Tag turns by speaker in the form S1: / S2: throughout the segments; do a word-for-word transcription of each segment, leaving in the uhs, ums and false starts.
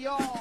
S1: y'all.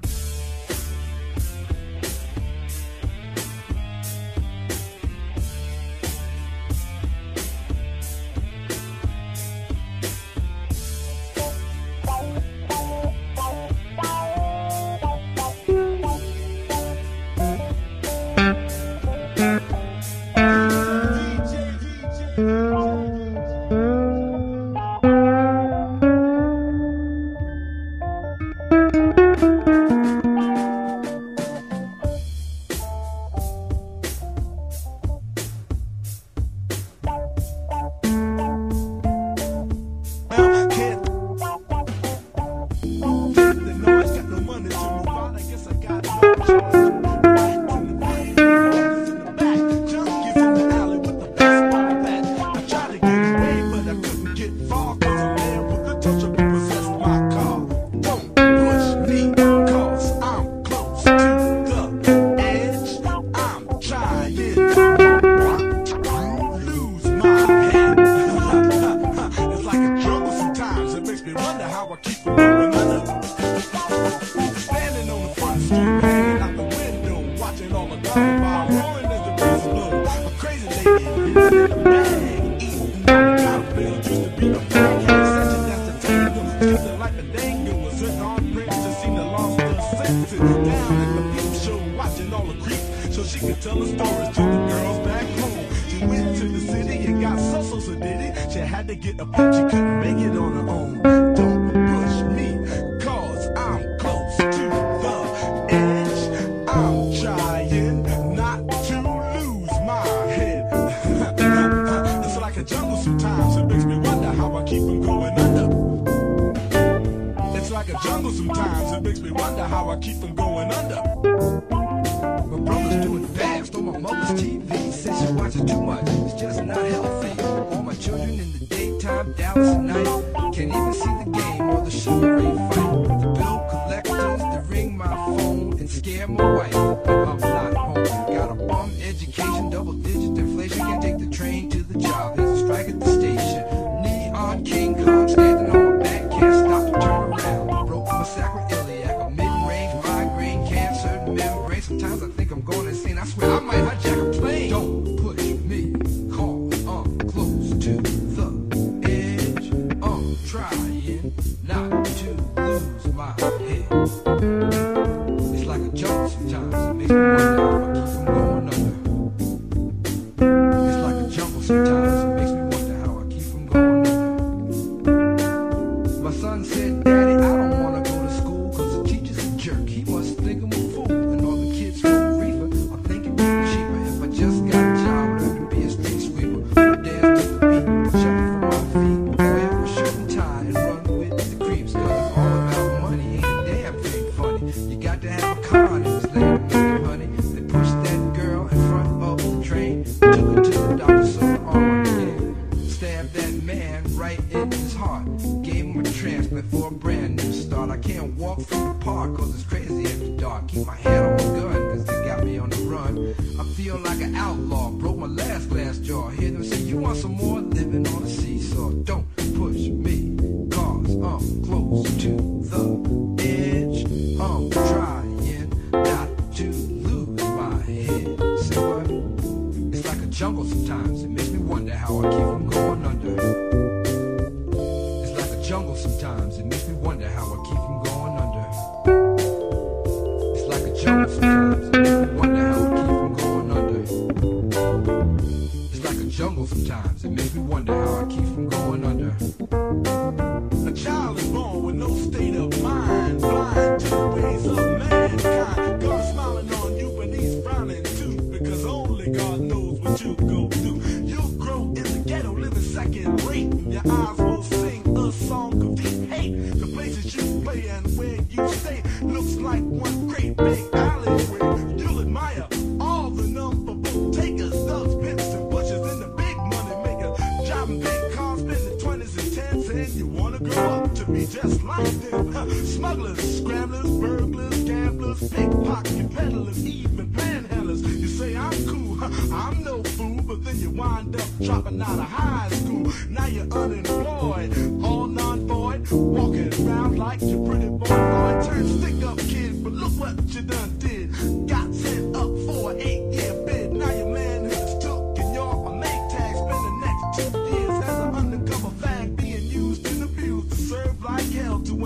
S2: Smugglers, scramblers, burglars, gamblers, pickpocket peddlers, even panhandlers. You say I'm cool, I'm no fool, but then you wind up dropping out of high school. Now you're unemployed, all non-void, walking around like your pretty boy. Boy, turn stick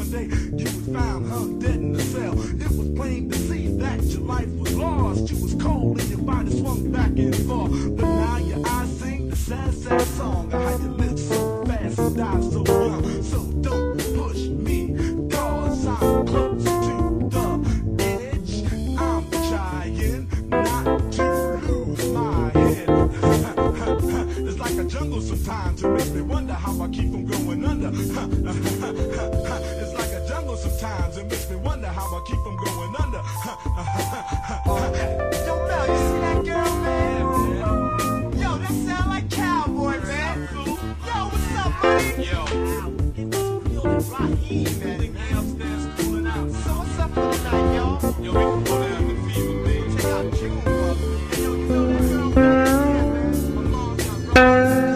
S2: one day you was found hung dead in the cell. It was plain to see that your life was lost. You was cold and your body swung back and forth. But now your eyes sing the sad, sad song of how you live so fast and die so young. So don't push me, cause I'm close to the edge. I'm trying not to lose my head. It's like a jungle sometimes. It makes me wonder how I keep from going under. It's like a jungle sometimes. It makes me wonder how I keep from going under.
S1: Yo, Mel, you see that girl, man? Yo, that sound like Cowboy, man. Yo, what's up, buddy?
S2: Yo.
S1: Raheem, man.
S2: They upstairs cooling out.
S1: So what's up for the night, y'all?
S2: Yo, we can go down to Fever, baby.
S1: Check out June, brother. Hey, yo, you know the girl, man? Yeah, man. My mom's got brothers.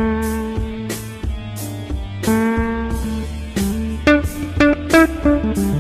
S3: Thank you.